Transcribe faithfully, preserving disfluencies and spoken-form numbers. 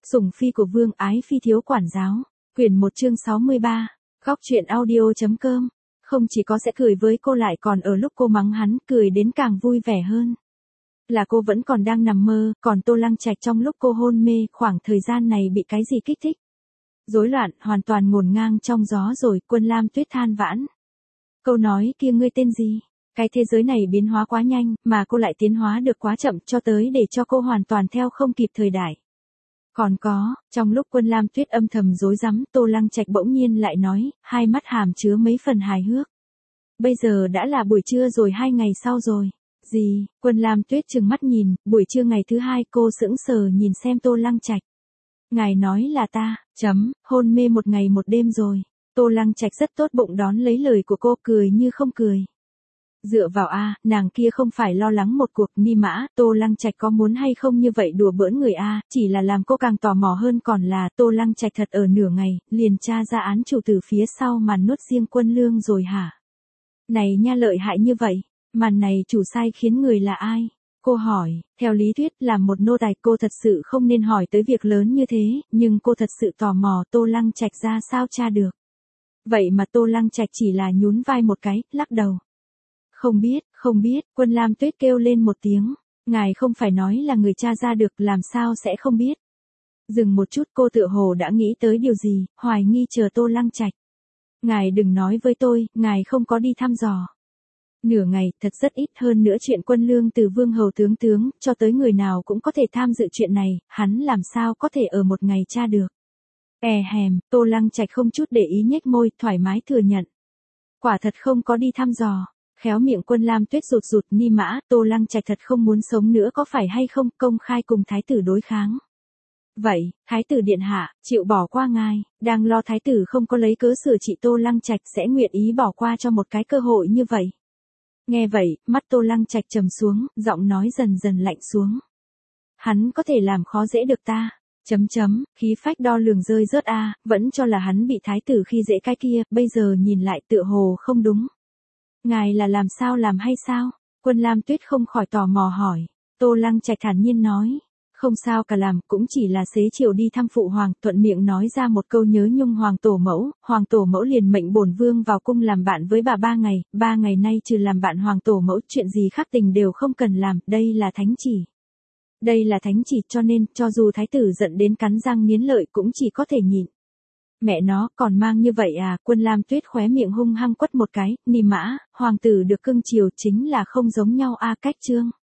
Sủng phi của vương ái phi thiếu quản giáo. Quyển một chương sáu mươi ba. Góc truyện audio.com. Không chỉ có sẽ cười với cô lại còn ở lúc cô mắng hắn cười đến càng vui vẻ hơn. Là cô vẫn còn đang nằm mơ, còn Tô Lăng Trạch trong lúc cô hôn mê khoảng thời gian này bị cái gì kích thích. Rối loạn, hoàn toàn ngổn ngang trong gió rồi, Quân Lam Tuyết than vãn. Câu nói kia ngươi tên gì? Cái thế giới này biến hóa quá nhanh, mà cô lại tiến hóa được quá chậm cho tới để cho cô hoàn toàn theo không kịp thời đại. Còn có, trong lúc Quân Lam Tuyết âm thầm rối rắm, Tô Lăng Trạch bỗng nhiên lại nói, hai mắt hàm chứa mấy phần hài hước. Bây giờ đã là buổi trưa rồi, hai ngày sau rồi. Gì? Quân Lam Tuyết trừng mắt nhìn, buổi trưa ngày thứ hai cô sững sờ nhìn xem Tô Lăng Trạch. Ngài nói là ta, chấm, hôn mê một ngày một đêm rồi. Tô Lăng Trạch rất tốt bụng đón lấy lời của cô, cười như không cười. Dựa vào a, nàng kia không phải lo lắng một cuộc ni mã, Tô Lăng Trạch có muốn hay không như vậy đùa bỡn người a, chỉ là làm cô càng tò mò hơn, còn là Tô Lăng Trạch thật ở nửa ngày, liền tra ra án chủ từ phía sau màn nuốt riêng Quân Lương rồi hả? Này nha, lợi hại như vậy, màn này chủ sai khiến người là ai? Cô hỏi, theo lý thuyết làm một nô tài cô thật sự không nên hỏi tới việc lớn như thế, nhưng cô thật sự tò mò Tô Lăng Trạch ra sao tra được. Vậy mà Tô Lăng Trạch chỉ là nhún vai một cái, lắc đầu. Không biết, không biết, Quân Lam Tuyết kêu lên một tiếng. Ngài không phải nói là người cha ra được, làm sao sẽ không biết. Dừng một chút, cô tựa hồ đã nghĩ tới điều gì, hoài nghi chờ Tô Lăng Trạch. Ngài đừng nói với tôi, ngài không có đi thăm dò. Nửa ngày, thật rất ít, hơn nữa chuyện Quân Lương từ vương hầu tướng tướng, cho tới người nào cũng có thể tham dự chuyện này, hắn làm sao có thể ở một ngày tra được. E hèm, Tô Lăng Trạch không chút để ý nhếch môi, thoải mái thừa nhận. Quả thật không có đi thăm dò. Khéo miệng Quân Lam Tuyết rụt rụt, ni mã, Tô Lăng Trạch thật không muốn sống nữa có phải hay không, công khai cùng thái tử đối kháng. Vậy, thái tử điện hạ, chịu bỏ qua ngài, đang lo thái tử không có lấy cớ sửa trị Tô Lăng Trạch sẽ nguyện ý bỏ qua cho một cái cơ hội như vậy. Nghe vậy, mắt Tô Lăng Trạch trầm xuống, giọng nói dần dần lạnh xuống. Hắn có thể làm khó dễ được ta. Chấm chấm, khí phách đo lường rơi rớt a, vẫn cho là hắn bị thái tử khi dễ cái kia, bây giờ nhìn lại tựa hồ không đúng. Ngài là làm sao làm hay sao? Quân Lam Tuyết không khỏi tò mò hỏi. Tô Lăng Trạch thản nhiên nói. Không sao cả, làm, cũng chỉ là xế chiều đi thăm phụ hoàng, thuận miệng nói ra một câu nhớ nhung hoàng tổ mẫu, hoàng tổ mẫu liền mệnh bổn vương vào cung làm bạn với bà ba ngày, ba ngày nay trừ làm bạn hoàng tổ mẫu, chuyện gì khác tình đều không cần làm, đây là thánh chỉ. Đây là thánh chỉ, cho nên, cho dù thái tử giận đến cắn răng nghiến lợi cũng chỉ có thể nhịn. Mẹ nó, còn mang như vậy à? Quân Lam Tuyết khóe miệng hung hăng quất một cái, ni mã, hoàng tử được cưng chiều chính là không giống nhau a, cách chương.